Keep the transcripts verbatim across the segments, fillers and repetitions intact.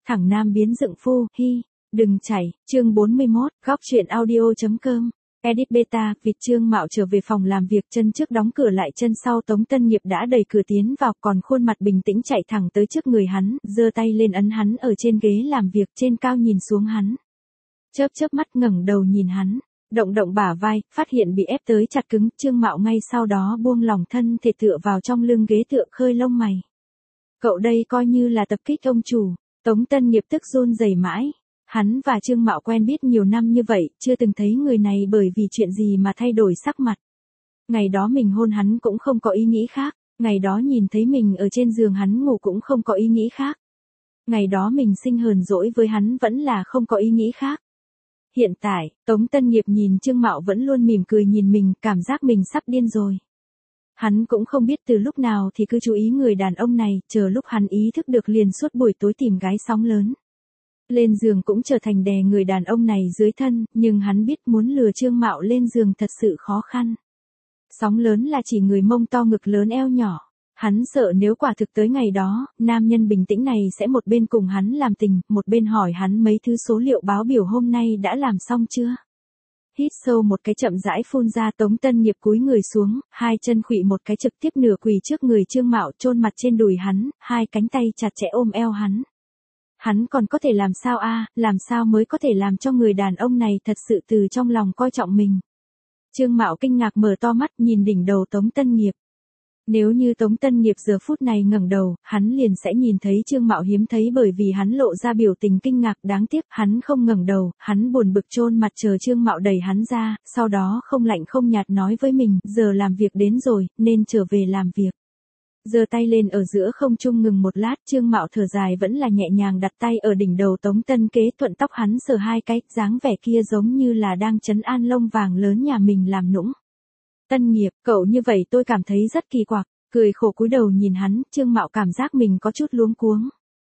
Thẳng nam biến dựng phu, hi, đừng chảy, chương bốn mươi mốt, góc truyện audio.com. Edit beta, vịt Trương Mạo trở về phòng làm việc, chân trước đóng cửa lại chân sau Tống Tân Nghiệp đã đẩy cửa tiến vào, còn khuôn mặt bình tĩnh chạy thẳng tới trước người hắn, giơ tay lên ấn hắn ở trên ghế làm việc, trên cao nhìn xuống hắn. Chớp chớp mắt ngẩng đầu nhìn hắn, động động bả vai, phát hiện bị ép tới chặt cứng, Trương Mạo ngay sau đó buông lỏng thân thể tựa vào trong lưng ghế tựa khơi lông mày. Cậu đây coi như là tập kích ông chủ. Tống Tân Nghiệp tức run rẩy mãi. Hắn và Trương Mạo quen biết nhiều năm như vậy, chưa từng thấy người này bởi vì chuyện gì mà thay đổi sắc mặt. Ngày đó mình hôn hắn cũng không có ý nghĩ khác, ngày đó nhìn thấy mình ở trên giường hắn ngủ cũng không có ý nghĩ khác. Ngày đó mình sinh hờn dỗi với hắn vẫn là không có ý nghĩ khác. Hiện tại, Tống Tân Nghiệp nhìn Trương Mạo vẫn luôn mỉm cười nhìn mình, cảm giác mình sắp điên rồi. Hắn cũng không biết từ lúc nào thì cứ chú ý người đàn ông này, chờ lúc hắn ý thức được liền suốt buổi tối tìm gái sóng lớn. Lên giường cũng trở thành đè người đàn ông này dưới thân, nhưng hắn biết muốn lừa Trương Mạo lên giường thật sự khó khăn. Sóng lớn là chỉ người mông to ngực lớn eo nhỏ. Hắn sợ nếu quả thực tới ngày đó, nam nhân bình tĩnh này sẽ một bên cùng hắn làm tình, một bên hỏi hắn mấy thứ số liệu báo biểu hôm nay đã làm xong chưa. Hít sâu một cái chậm rãi phun ra, Tống Tân Nghiệp cúi người xuống, hai chân khuỵu một cái trực tiếp nửa quỳ trước người Trương Mạo, chôn mặt trên đùi hắn, hai cánh tay chặt chẽ ôm eo hắn. Hắn còn có thể làm sao a, à, làm sao mới có thể làm cho người đàn ông này thật sự từ trong lòng coi trọng mình. Trương Mạo kinh ngạc mở to mắt nhìn đỉnh đầu Tống Tân Nghiệp. Nếu như Tống Tân Nghiệp giờ phút này ngẩng đầu, hắn liền sẽ nhìn thấy Trương Mạo hiếm thấy bởi vì hắn lộ ra biểu tình kinh ngạc, đáng tiếc hắn không ngẩng đầu, hắn buồn bực chôn mặt chờ Trương Mạo đẩy hắn ra, sau đó không lạnh không nhạt nói với mình, giờ làm việc đến rồi, nên trở về làm việc. Giơ tay lên ở giữa không trung ngừng một lát, Trương Mạo thở dài vẫn là nhẹ nhàng đặt tay ở đỉnh đầu Tống Tân Kế, thuận tóc hắn sờ hai cái, dáng vẻ kia giống như là đang trấn an lông vàng lớn nhà mình làm nũng. Tân Nghiệp, cậu như vậy tôi cảm thấy rất kỳ quặc, cười khổ cúi đầu nhìn hắn, Trương Mạo cảm giác mình có chút luống cuống.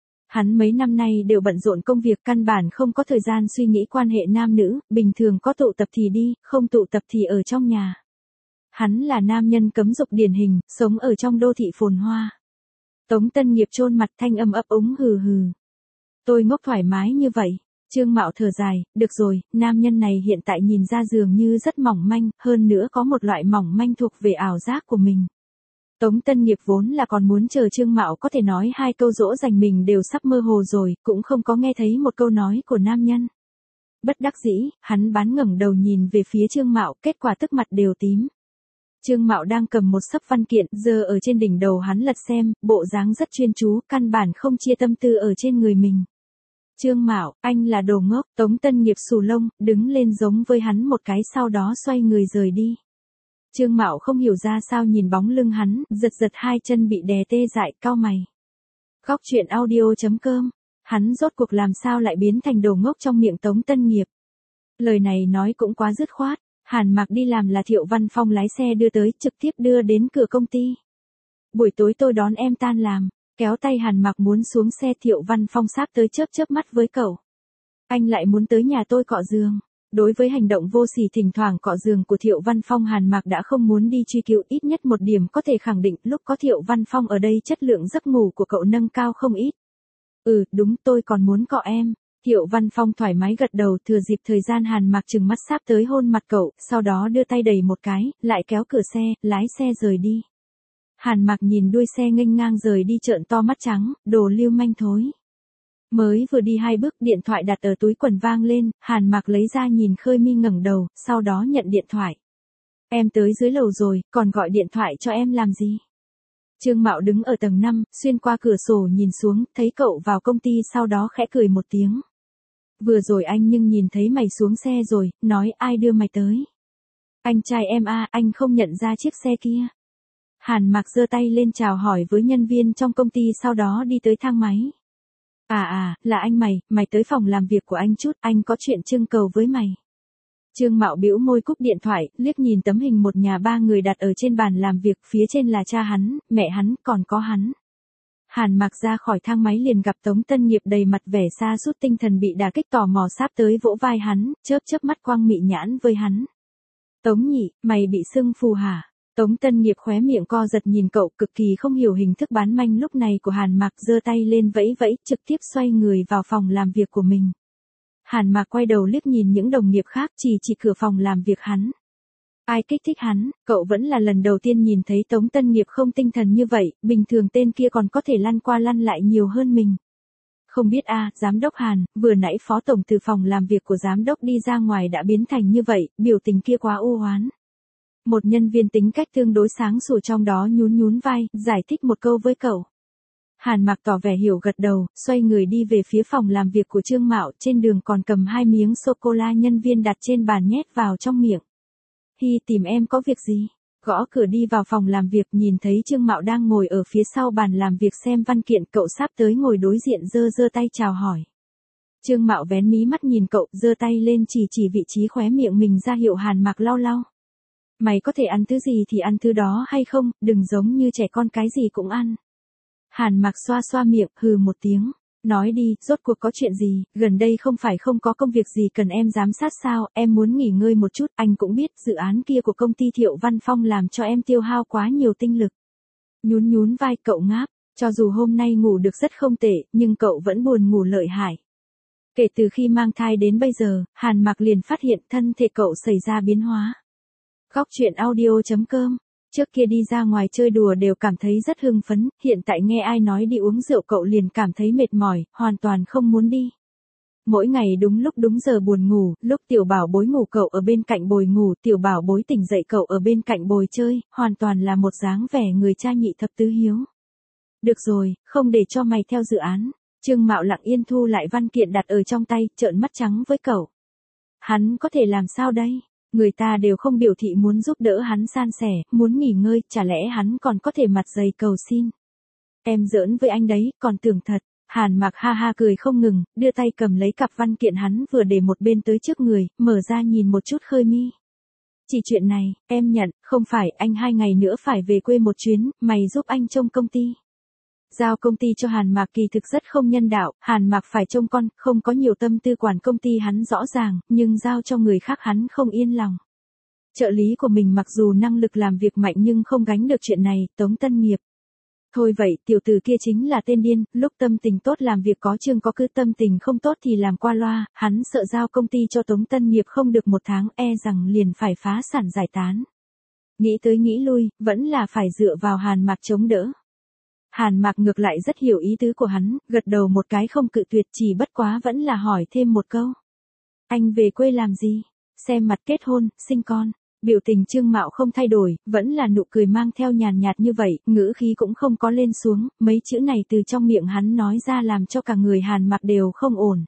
Hắn mấy năm nay đều bận rộn công việc, căn bản không có thời gian suy nghĩ quan hệ nam nữ, bình thường có tụ tập thì đi, không tụ tập thì ở trong nhà. Hắn là nam nhân cấm dục điển hình, sống ở trong đô thị phồn hoa. Tống Tân Nghiệp chôn mặt thanh âm ấp úng hừ hừ. Tôi ngốc thoải mái như vậy. Trương Mạo thở dài, được rồi, nam nhân này hiện tại nhìn ra dường như rất mỏng manh, hơn nữa có một loại mỏng manh thuộc về ảo giác của mình. Tống Tân Nghiệp vốn là còn muốn chờ Trương Mạo có thể nói hai câu dỗ dành mình đều sắp mơ hồ rồi, cũng không có nghe thấy một câu nói của nam nhân. Bất đắc dĩ, hắn bán ngẩng đầu nhìn về phía Trương Mạo, kết quả tức mặt đều tím. Trương Mạo đang cầm một xấp văn kiện, giờ ở trên đỉnh đầu hắn lật xem, bộ dáng rất chuyên chú, căn bản không chia tâm tư ở trên người mình. Trương Mạo, anh là đồ ngốc, Tống Tân Nghiệp xù lông, đứng lên giống với hắn một cái sau đó xoay người rời đi. Trương Mạo không hiểu ra sao nhìn bóng lưng hắn, giật giật hai chân bị đè tê dại, cau mày. Góc truyện audio.com, hắn rốt cuộc làm sao lại biến thành đồ ngốc trong miệng Tống Tân Nghiệp. Lời này nói cũng quá dứt khoát. Hàn Mạc đi làm là Thiệu Văn Phong lái xe đưa tới, trực tiếp đưa đến cửa công ty. Buổi tối tôi đón em tan làm, kéo tay Hàn Mạc muốn xuống xe, Thiệu Văn Phong sáp tới chớp chớp mắt với cậu. Anh lại muốn tới nhà tôi cọ giường. Đối với hành động vô sỉ thỉnh thoảng cọ giường của Thiệu Văn Phong, Hàn Mạc đã không muốn đi truy cứu, ít nhất một điểm có thể khẳng định lúc có Thiệu Văn Phong ở đây chất lượng giấc ngủ của cậu nâng cao không ít. Ừ, đúng, tôi còn muốn cọ em. Thiệu Văn Phong thoải mái gật đầu, thừa dịp thời gian Hàn Mạc chừng mắt sáp tới hôn mặt cậu, sau đó đưa tay đẩy một cái, lại kéo cửa xe, lái xe rời đi. Hàn Mạc nhìn đuôi xe nghênh ngang rời đi trợn to mắt trắng, đồ lưu manh thối. Mới vừa đi hai bước, điện thoại đặt ở túi quần vang lên, Hàn Mạc lấy ra nhìn khơi mi ngẩng đầu, sau đó nhận điện thoại. Em tới dưới lầu rồi, còn gọi điện thoại cho em làm gì? Trương Mạo đứng ở tầng năm, xuyên qua cửa sổ nhìn xuống, thấy cậu vào công ty sau đó khẽ cười một tiếng. Vừa rồi anh nhưng nhìn thấy mày xuống xe rồi, nói ai đưa mày tới. Anh trai em a, à, anh không nhận ra chiếc xe kia. Hàn Mạc giơ tay lên chào hỏi với nhân viên trong công ty sau đó đi tới thang máy. À à, là anh mày, mày tới phòng làm việc của anh chút, anh có chuyện trưng cầu với mày. Trương Mạo bĩu môi cúp điện thoại, liếc nhìn tấm hình một nhà ba người đặt ở trên bàn làm việc, phía trên là cha hắn, mẹ hắn, còn có hắn. Hàn Mạc ra khỏi thang máy liền gặp Tống Tân Nghiệp đầy mặt vẻ sa sút tinh thần bị đả kích, tò mò sáp tới vỗ vai hắn, chớp chớp mắt quang mị nhãn với hắn. Tống nhị, mày bị sưng phù hả? Tống Tân Nghiệp khóe miệng co giật nhìn cậu, cực kỳ không hiểu hình thức bán manh lúc này của Hàn Mạc, giơ tay lên vẫy vẫy, trực tiếp xoay người vào phòng làm việc của mình. Hàn Mạc quay đầu liếc nhìn những đồng nghiệp khác, chỉ chỉ cửa phòng làm việc hắn. Ai kích thích hắn, cậu vẫn là lần đầu tiên nhìn thấy Tống Tân Nghiệp không tinh thần như vậy, bình thường tên kia còn có thể lăn qua lăn lại nhiều hơn mình. Không biết a, à, giám đốc Hàn, vừa nãy phó tổng từ phòng làm việc của giám đốc đi ra ngoài đã biến thành như vậy, biểu tình kia quá u hoán. Một nhân viên tính cách tương đối sáng sủa trong đó nhún nhún vai, giải thích một câu với cậu. Hàn Mạc tỏ vẻ hiểu gật đầu, xoay người đi về phía phòng làm việc của Trương Mạo, trên đường còn cầm hai miếng sô-cô-la nhân viên đặt trên bàn nhét vào trong miệng. Hi, tìm em có việc gì? Gõ cửa đi vào phòng làm việc, nhìn thấy Trương Mạo đang ngồi ở phía sau bàn làm việc xem văn kiện, cậu sắp tới ngồi đối diện, giơ giơ tay chào hỏi. Trương Mạo vén mí mắt nhìn cậu, giơ tay lên chỉ chỉ vị trí khóe miệng mình ra hiệu Hàn Mạc lau lau. Mày có thể ăn thứ gì thì ăn thứ đó hay không, đừng giống như trẻ con cái gì cũng ăn. Hàn Mạc xoa xoa miệng, hừ một tiếng. Nói đi, rốt cuộc có chuyện gì, gần đây không phải không có công việc gì cần em giám sát sao, em muốn nghỉ ngơi một chút, anh cũng biết dự án kia của công ty Thiệu Văn Phong làm cho em tiêu hao quá nhiều tinh lực. Nhún nhún vai, cậu ngáp, cho dù hôm nay ngủ được rất không tệ, nhưng cậu vẫn buồn ngủ lợi hại. Kể từ khi mang thai đến bây giờ, Hàn Mạc liền phát hiện thân thể cậu xảy ra biến hóa. Góc truyện audio chấm com. Trước kia đi ra ngoài chơi đùa đều cảm thấy rất hưng phấn, hiện tại nghe ai nói đi uống rượu cậu liền cảm thấy mệt mỏi, hoàn toàn không muốn đi. Mỗi ngày đúng lúc đúng giờ buồn ngủ, lúc tiểu bảo bối ngủ cậu ở bên cạnh bồi ngủ, tiểu bảo bối tỉnh dậy cậu ở bên cạnh bồi chơi, hoàn toàn là một dáng vẻ người cha nhị thập tứ hiếu. Được rồi, không để cho mày theo dự án. Trương Mạo lặng yên thu lại văn kiện đặt ở trong tay, trợn mắt trắng với cậu. Hắn có thể làm sao đây? Người ta đều không biểu thị muốn giúp đỡ hắn san sẻ, muốn nghỉ ngơi, chả lẽ hắn còn có thể mặt dày cầu xin. Em giỡn với anh đấy, còn tưởng thật. Hàn Mạc ha ha cười không ngừng, đưa tay cầm lấy cặp văn kiện hắn vừa để một bên tới trước người, mở ra nhìn một chút khơi mi. Chỉ chuyện này, em nhận, không phải, anh hai ngày nữa phải về quê một chuyến, mày giúp anh trông công ty. Giao công ty cho Hàn Mạc kỳ thực rất không nhân đạo, Hàn Mạc phải trông con, không có nhiều tâm tư quản công ty hắn rõ ràng, nhưng giao cho người khác hắn không yên lòng. Trợ lý của mình mặc dù năng lực làm việc mạnh nhưng không gánh được chuyện này, Tống Tân Nghiệp. Thôi vậy, tiểu tử kia chính là tên điên, lúc tâm tình tốt làm việc có chương có cứ tâm tình không tốt thì làm qua loa, hắn sợ giao công ty cho Tống Tân Nghiệp không được một tháng e rằng liền phải phá sản giải tán. Nghĩ tới nghĩ lui, vẫn là phải dựa vào Hàn Mạc chống đỡ. Hàn Mạc ngược lại rất hiểu ý tứ của hắn, gật đầu một cái không cự tuyệt, chỉ bất quá vẫn là hỏi thêm một câu. Anh về quê làm gì? Xem mặt kết hôn, sinh con. Biểu tình Trương Mạo không thay đổi, vẫn là nụ cười mang theo nhàn nhạt như vậy, ngữ khí cũng không có lên xuống, mấy chữ này từ trong miệng hắn nói ra làm cho cả người Hàn Mạc đều không ổn.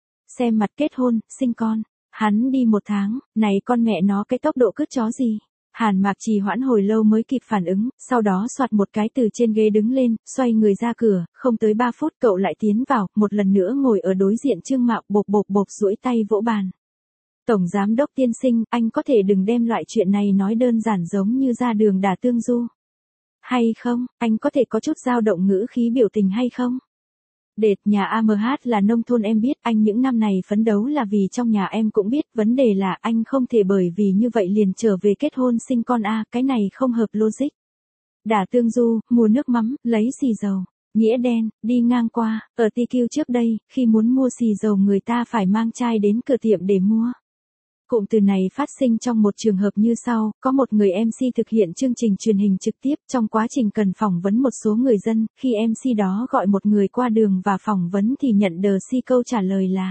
Xem mặt kết hôn, sinh con. Hắn đi một tháng, này con mẹ nó cái tốc độ cứt chó gì? Hàn Mạc trì hoãn hồi lâu mới kịp phản ứng, sau đó soạt một cái từ trên ghế đứng lên, xoay người ra cửa, không tới ba phút cậu lại tiến vào, một lần nữa ngồi ở đối diện Trương Mạo, bộp bộp bộp duỗi tay vỗ bàn. Tổng giám đốc tiên sinh, anh có thể đừng đem loại chuyện này nói đơn giản giống như ra đường đả tương du. Hay không, anh có thể có chút dao động ngữ khí biểu tình hay không? Đệt, nhà a em hát là nông thôn em biết, anh những năm này phấn đấu là vì trong nhà em cũng biết, vấn đề là anh không thể bởi vì như vậy liền trở về kết hôn sinh con a, cái này không hợp logic. Đả tương du, mua nước mắm, lấy xì dầu. Nghĩa đen, đi ngang qua, ở tê quy trước đây, khi muốn mua xì dầu người ta phải mang chai đến cửa tiệm để mua. Cụm từ này phát sinh trong một trường hợp như sau, có một người em xê thực hiện chương trình truyền hình trực tiếp, trong quá trình cần phỏng vấn một số người dân, khi em xê đó gọi một người qua đường và phỏng vấn thì nhận đờ si câu trả lời là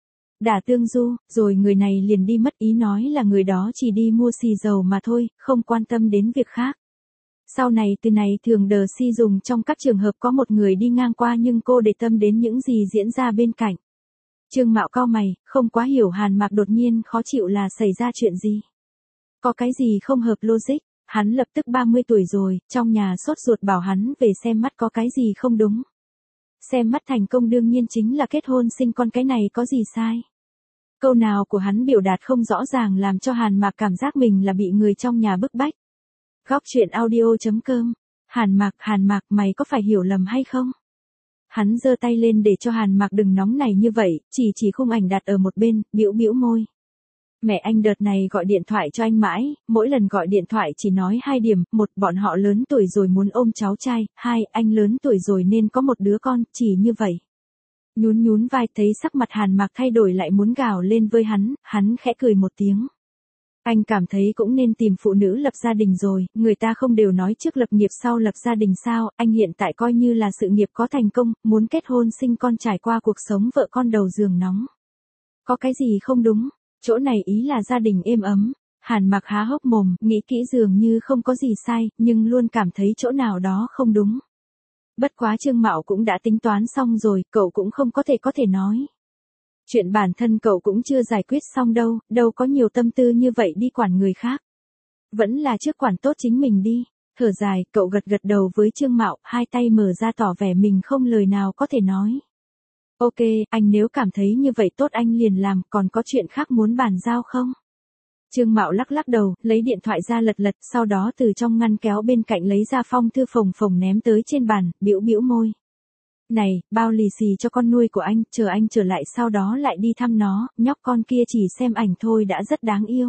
đả tương du, rồi người này liền đi mất, ý nói là người đó chỉ đi mua xì dầu mà thôi, không quan tâm đến việc khác. Sau này từ này thường đờ si dùng trong các trường hợp có một người đi ngang qua nhưng cô để tâm đến những gì diễn ra bên cạnh. Trương Mạo cau mày, không quá hiểu Hàn Mạc đột nhiên khó chịu là xảy ra chuyện gì. Có cái gì không hợp logic, hắn lập tức ba mươi tuổi rồi, trong nhà sốt ruột bảo hắn về xem mắt có cái gì không đúng. Xem mắt thành công đương nhiên chính là kết hôn sinh con, cái này có gì sai. Câu nào của hắn biểu đạt không rõ ràng làm cho Hàn Mạc cảm giác mình là bị người trong nhà bức bách. Góc truyện audio chấm com. Hàn Mạc, Hàn Mạc, mày có phải hiểu lầm hay không? Hắn giơ tay lên để cho Hàn Mạc đừng nóng này như vậy, chỉ chỉ khung ảnh đặt ở một bên, bĩu bĩu môi. Mẹ anh đợt này gọi điện thoại cho anh mãi, mỗi lần gọi điện thoại chỉ nói hai điểm, một, bọn họ lớn tuổi rồi muốn ôm cháu trai, hai, anh lớn tuổi rồi nên có một đứa con, chỉ như vậy. Nhún nhún vai thấy sắc mặt Hàn Mạc thay đổi lại muốn gào lên với hắn, hắn khẽ cười một tiếng. Anh cảm thấy cũng nên tìm phụ nữ lập gia đình rồi, người ta không đều nói trước lập nghiệp sau lập gia đình sao, anh hiện tại coi như là sự nghiệp có thành công, muốn kết hôn sinh con trải qua cuộc sống vợ con đầu giường nóng. Có cái gì không đúng, chỗ này ý là gia đình êm ấm. Hàn Mạc há hốc mồm, nghĩ kỹ dường như không có gì sai, nhưng luôn cảm thấy chỗ nào đó không đúng. Bất quá Trương Mạo cũng đã tính toán xong rồi, cậu cũng không có thể có thể nói. Chuyện bản thân cậu cũng chưa giải quyết xong đâu, đâu có nhiều tâm tư như vậy đi quản người khác. Vẫn là trước quản tốt chính mình đi. Thở dài, cậu gật gật đầu với Trương Mạo, hai tay mở ra tỏ vẻ mình không lời nào có thể nói. Ok, anh nếu cảm thấy như vậy tốt anh liền làm, còn có chuyện khác muốn bàn giao không? Trương Mạo lắc lắc đầu, lấy điện thoại ra lật lật, sau đó từ trong ngăn kéo bên cạnh lấy ra phong thư phồng phồng ném tới trên bàn, bĩu bĩu môi. Này, bao lì xì cho con nuôi của anh, chờ anh trở lại sau đó lại đi thăm nó, nhóc con kia chỉ xem ảnh thôi đã rất đáng yêu.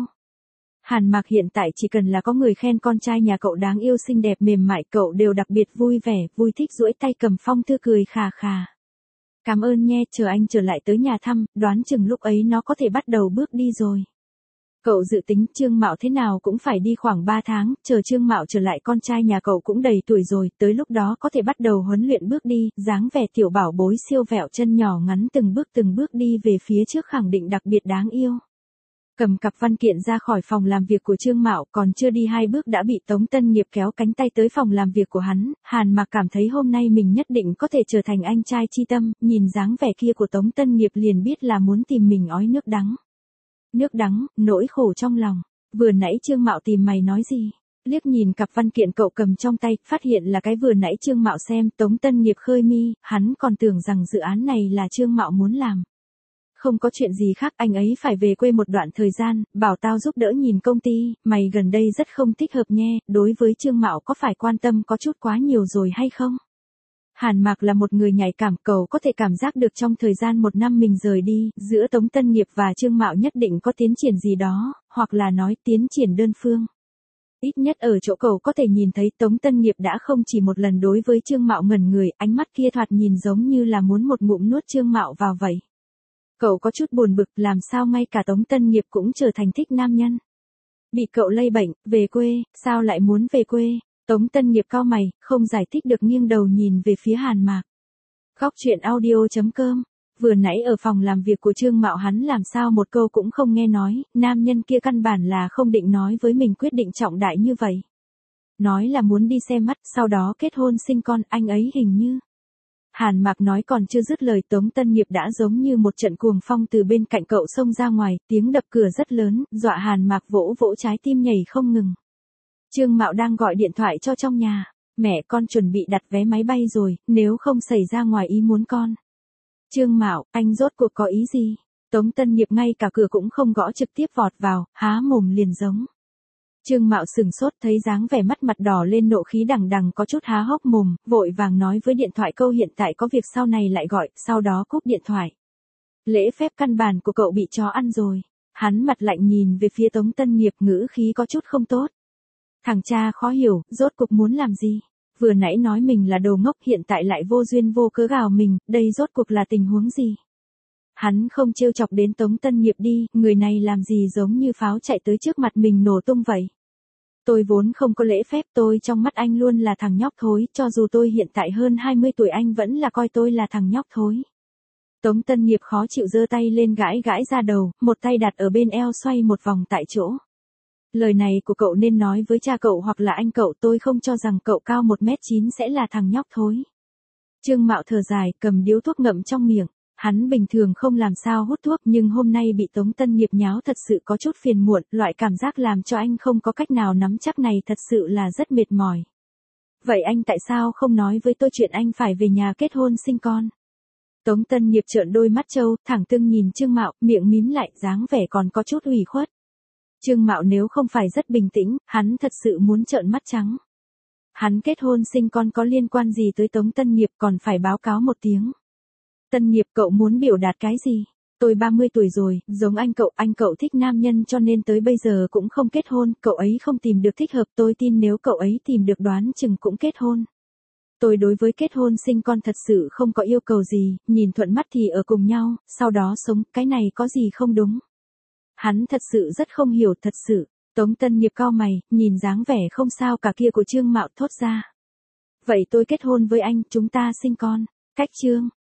Hàn Mạc hiện tại chỉ cần là có người khen con trai nhà cậu đáng yêu xinh đẹp mềm mại cậu đều đặc biệt vui vẻ, vui thích duỗi tay cầm phong thư cười khà khà. Cảm ơn nhé, chờ anh trở lại tới nhà thăm, đoán chừng lúc ấy nó có thể bắt đầu bước đi rồi. Cậu dự tính Trương Mạo thế nào cũng phải đi khoảng ba tháng, chờ Trương Mạo trở lại con trai nhà cậu cũng đầy tuổi rồi, tới lúc đó có thể bắt đầu huấn luyện bước đi, dáng vẻ tiểu bảo bối siêu vẹo chân nhỏ ngắn từng bước từng bước đi về phía trước khẳng định đặc biệt đáng yêu. Cầm cặp văn kiện ra khỏi phòng làm việc của Trương Mạo, còn chưa đi hai bước đã bị Tống Tân Nghiệp kéo cánh tay tới phòng làm việc của hắn, Hàn Mạc cảm thấy hôm nay mình nhất định có thể trở thành anh trai chi tâm, nhìn dáng vẻ kia của Tống Tân Nghiệp liền biết là muốn tìm mình ói nước đắng. Nước đắng, nỗi khổ trong lòng, vừa nãy Trương Mạo tìm mày nói gì? Liếc nhìn cặp văn kiện cậu cầm trong tay, phát hiện là cái vừa nãy Trương Mạo xem, Tống Tân Nghiệp khơi mi, hắn còn tưởng rằng dự án này là Trương Mạo muốn làm. Không có chuyện gì khác, anh ấy phải về quê một đoạn thời gian, bảo tao giúp đỡ nhìn công ty, mày gần đây rất không thích hợp nhé, đối với Trương Mạo có phải quan tâm có chút quá nhiều rồi hay không? Hàn Mạc là một người nhạy cảm, cậu có thể cảm giác được trong thời gian một năm mình rời đi, giữa Tống Tân Nghiệp và Trương Mạo nhất định có tiến triển gì đó, hoặc là nói tiến triển đơn phương. Ít nhất ở chỗ cậu có thể nhìn thấy Tống Tân Nghiệp đã không chỉ một lần đối với Trương Mạo ngẩn người, ánh mắt kia thoạt nhìn giống như là muốn một ngụm nuốt Trương Mạo vào vậy. Cậu có chút buồn bực làm sao ngay cả Tống Tân Nghiệp cũng trở thành thích nam nhân. Bị cậu lây bệnh, về quê, sao lại muốn về quê? Tống Tân Nghiệp cau mày, không giải thích được nghiêng đầu nhìn về phía Hàn Mạc. Góc truyện audio chấm com, vừa nãy ở phòng làm việc của Trương Mạo hắn làm sao một câu cũng không nghe nói, nam nhân kia căn bản là không định nói với mình quyết định trọng đại như vậy. Nói là muốn đi xem mắt, sau đó kết hôn sinh con, anh ấy hình như. Hàn Mạc nói còn chưa dứt lời Tống Tân Nghiệp đã giống như một trận cuồng phong từ bên cạnh cậu xông ra ngoài, tiếng đập cửa rất lớn, dọa Hàn Mạc vỗ vỗ trái tim nhảy không ngừng. Trương Mạo đang gọi điện thoại cho trong nhà, mẹ con chuẩn bị đặt vé máy bay rồi, nếu không xảy ra ngoài ý muốn con. Trương Mạo, anh rốt cuộc có ý gì? Tống Tân Nghiệp ngay cả cửa cũng không gõ trực tiếp vọt vào, há mồm liền giống. Trương Mạo sừng sốt thấy dáng vẻ mắt mặt đỏ lên nộ khí đằng đằng có chút há hốc mồm, vội vàng nói với điện thoại câu hiện tại có việc sau này lại gọi, sau đó cúp điện thoại. Lễ phép căn bản của cậu bị chó ăn rồi. Hắn mặt lạnh nhìn về phía Tống Tân Nghiệp ngữ khí có chút không tốt. Thằng cha khó hiểu, rốt cục muốn làm gì? Vừa nãy nói mình là đồ ngốc hiện tại lại vô duyên vô cớ gào mình, đây rốt cuộc là tình huống gì? Hắn không trêu chọc đến Tống Tân Nghiệp đi, người này làm gì giống như pháo chạy tới trước mặt mình nổ tung vậy. Tôi vốn không có lễ phép, tôi trong mắt anh luôn là thằng nhóc thối, cho dù tôi hiện tại hơn hai mươi tuổi anh vẫn là coi tôi là thằng nhóc thối. Tống Tân Nghiệp khó chịu giơ tay lên gãi gãi ra đầu, một tay đặt ở bên eo xoay một vòng tại chỗ. Lời này của cậu nên nói với cha cậu hoặc là anh cậu, tôi không cho rằng cậu cao một mét chín sẽ là thằng nhóc thối. Trương Mạo thở dài, cầm điếu thuốc ngậm trong miệng. Hắn bình thường không làm sao hút thuốc nhưng hôm nay bị Tống Tân Nghiệp nháo thật sự có chút phiền muộn, loại cảm giác làm cho anh không có cách nào nắm chắc này thật sự là rất mệt mỏi. Vậy anh tại sao không nói với tôi chuyện anh phải về nhà kết hôn sinh con? Tống Tân Nghiệp trợn đôi mắt trâu, thẳng tưng nhìn Trương Mạo, miệng mím lại, dáng vẻ còn có chút ủy khuất. Trương Mạo nếu không phải rất bình tĩnh, hắn thật sự muốn trợn mắt trắng. Hắn kết hôn sinh con có liên quan gì tới Tống Tân Nghiệp còn phải báo cáo một tiếng. Tân Nghiệp cậu muốn biểu đạt cái gì? Tôi ba mươi tuổi rồi, giống anh cậu, anh cậu thích nam nhân cho nên tới bây giờ cũng không kết hôn, cậu ấy không tìm được thích hợp, tôi tin nếu cậu ấy tìm được đoán chừng cũng kết hôn. Tôi đối với kết hôn sinh con thật sự không có yêu cầu gì, nhìn thuận mắt thì ở cùng nhau, sau đó sống, cái này có gì không đúng. Hắn thật sự rất không hiểu, thật sự. Tống Tân Nghiệp cau mày, nhìn dáng vẻ không sao cả kia của Trương Mạo thốt ra. Vậy tôi kết hôn với anh, chúng ta sinh con. Cách chương.